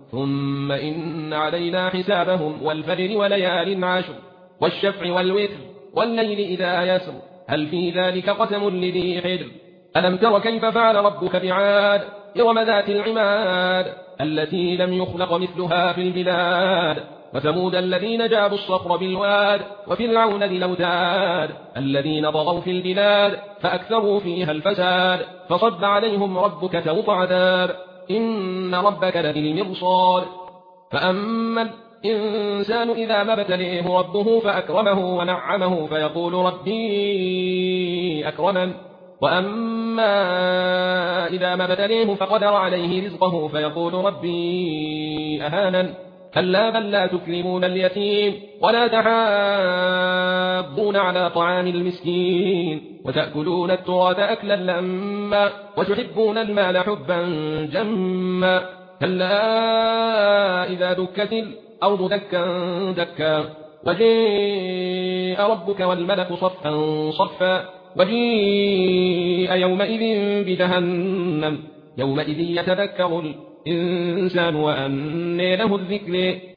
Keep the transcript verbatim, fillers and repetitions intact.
ثم إن علينا حسابهم والفجر وليال عشر والشفع والوتر والليل إذا يسر هل في ذلك قسم لذي حجر ألم تر كيف فعل ربك بعاد إرم ذات العماد التي لم يخلق مثلها في البلاد وثمود الذين جابوا الصخر بالواد وفرعون ذي الأوتاد الذين طغوا في البلاد فأكثروا فيها الفساد فصب عليهم ربك سوط عذاب إن ربك لبالمرصاد فأما الإنسان إذا ما ابتليه ربه فأكرمه ونعمه فيقول ربي أكرمن وأما إذا ما ابتليه فقدر عليه رزقه فيقول ربي أهانن كلا بل لا تكرمون اليتيم ولا تحاضون على طعام المسكين وتأكلون التراث أكلا لما وتحبون المال حبا جما كلا إذا دكت الأرض دكا دكا وجيء ربك والملك صفا صفا وجيء يومئذ بجهنم يومئذ يتذكر الإنسان وأنى له الذكر